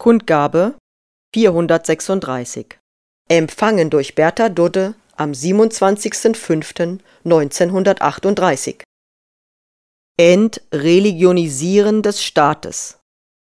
Kundgabe 436. Empfangen durch Bertha Dudde am 27.05.1938. Entreligionisieren des Staates.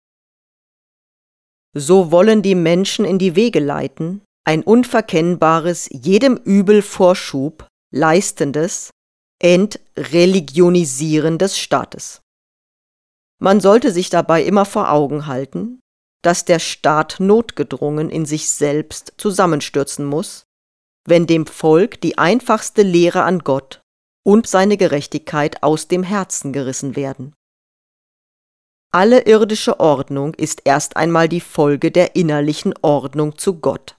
So wollen die Menschen in die Wege leiten, ein unverkennbares, jedem Übel Vorschub leistendes Entreligionisieren des Staates. Man sollte sich dabei immer vor Augen halten, dass der Staat notgedrungen in sich selbst zusammenstürzen muss, wenn dem Volk die einfachste Lehre an Gott und seine Gerechtigkeit aus dem Herzen gerissen werden. Alle irdische Ordnung ist erst einmal die Folge der innerlichen Ordnung zu Gott.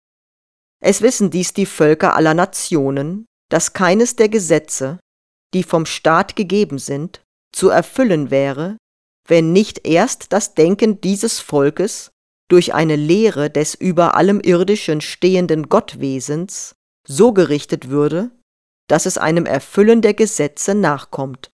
Es wissen dies die Völker aller Nationen, dass keines der Gesetze, die vom Staat gegeben sind, zu erfüllen wäre, wenn nicht erst das Denken dieses Volkes durch eine Lehre des über allem Irdischen stehenden Gottwesens so gerichtet würde, dass es einem Erfüllen der Gesetze nachkommt.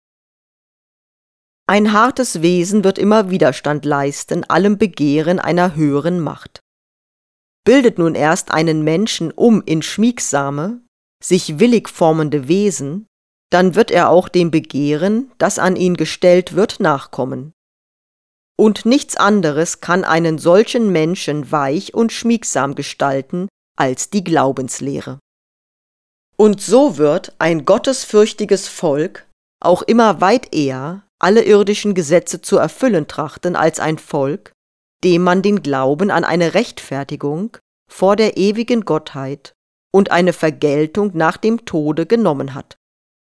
Ein hartes Wesen wird immer Widerstand leisten allem Begehren einer höheren Macht. Bildet nun erst einen Menschen in schmiegsame, sich willig formende Wesen, dann wird er auch dem Begehren, das an ihn gestellt wird, nachkommen. Und nichts anderes kann einen solchen Menschen weich und schmiegsam gestalten als die Glaubenslehre. Und so wird ein gottesfürchtiges Volk auch immer weit eher alle irdischen Gesetze zu erfüllen trachten als ein Volk, dem man den Glauben an eine Rechtfertigung vor der ewigen Gottheit und eine Vergeltung nach dem Tode genommen hat.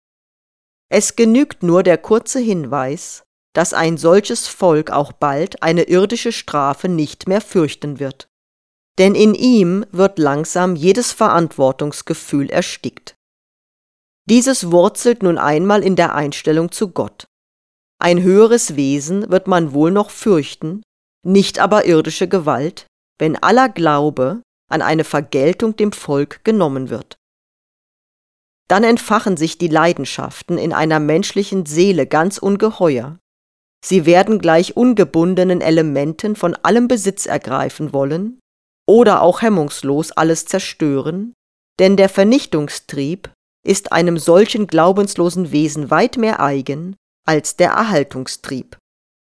Es genügt nur der kurze Hinweis, dass ein solches Volk auch bald eine irdische Strafe nicht mehr fürchten wird. Denn in ihm wird langsam jedes Verantwortungsgefühl erstickt. Dieses wurzelt nun einmal in der Einstellung zu Gott. Ein höheres Wesen wird man wohl noch fürchten, nicht aber irdische Gewalt, wenn aller Glaube an eine Vergeltung dem Volk genommen wird. Dann entfachen sich die Leidenschaften in einer menschlichen Seele ganz ungeheuer. Sie werden gleich ungebundenen Elementen von allem Besitz ergreifen wollen oder auch hemmungslos alles zerstören, denn der Vernichtungstrieb ist einem solchen glaubenslosen Wesen weit mehr eigen als der Erhaltungstrieb.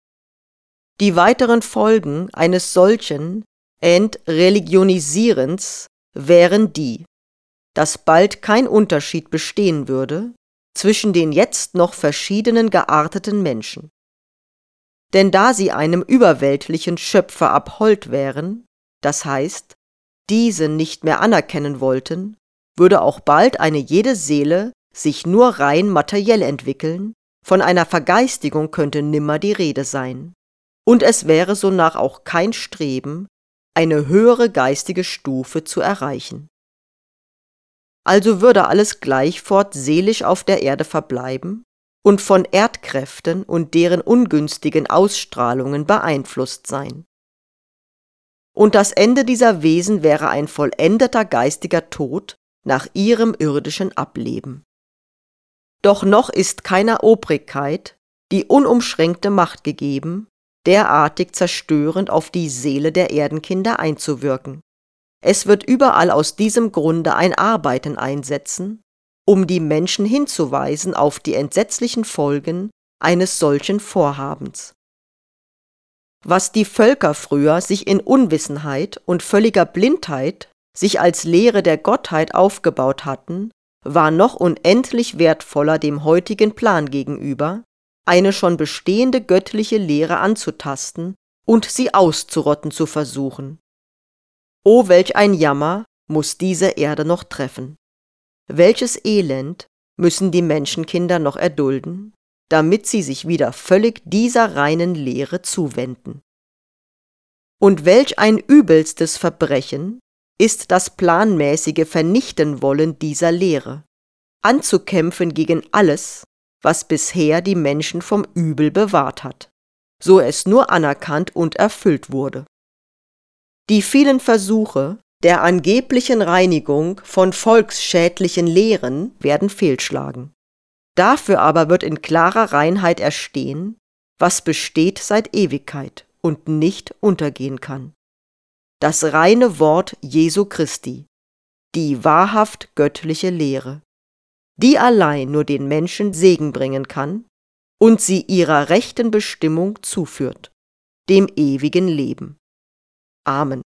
Die weiteren Folgen eines solchen Entreligionisierens wären die, dass bald kein Unterschied bestehen würde zwischen den jetzt noch verschiedenen gearteten Menschen. Denn da sie einem überweltlichen Schöpfer abhold wären, das heißt, diese nicht mehr anerkennen wollten, würde auch bald eine jede Seele sich nur rein materiell entwickeln, von einer Vergeistigung könnte nimmer die Rede sein. Und es wäre sonach auch kein Streben, eine höhere geistige Stufe zu erreichen. Also würde alles gleichfort seelisch auf der Erde verbleiben und von Erdkräften und deren ungünstigen Ausstrahlungen beeinflusst sein. Und das Ende dieser Wesen wäre ein vollendeter geistiger Tod nach ihrem irdischen Ableben. Doch noch ist keiner Obrigkeit die unumschränkte Macht gegeben, derartig zerstörend auf die Seele der Erdenkinder einzuwirken. Es wird überall aus diesem Grunde ein Arbeiten einsetzen, um die Menschen hinzuweisen auf die entsetzlichen Folgen eines solchen Vorhabens. Was die Völker früher sich in Unwissenheit und völliger Blindheit sich als Lehre der Gottheit aufgebaut hatten, war noch unendlich wertvoller dem heutigen Plan gegenüber, eine schon bestehende göttliche Lehre anzutasten und sie auszurotten zu versuchen. O, welch ein Jammer muss diese Erde noch treffen! Welches Elend müssen die Menschenkinder noch erdulden, damit sie sich wieder völlig dieser reinen Lehre zuwenden? Und welch ein übelstes Verbrechen ist das planmäßige Vernichtenwollen dieser Lehre, anzukämpfen gegen alles, was bisher die Menschen vom Übel bewahrt hat, so es nur anerkannt und erfüllt wurde. Die vielen Versuche der angeblichen Reinigung von volksschädlichen Lehren werden fehlschlagen. Dafür aber wird in klarer Reinheit erstehen, was besteht seit Ewigkeit und nicht untergehen kann. das reine Wort Jesu Christi, die wahrhaft göttliche Lehre, die allein nur den Menschen Segen bringen kann und sie ihrer rechten Bestimmung zuführt, dem ewigen Leben. Amen.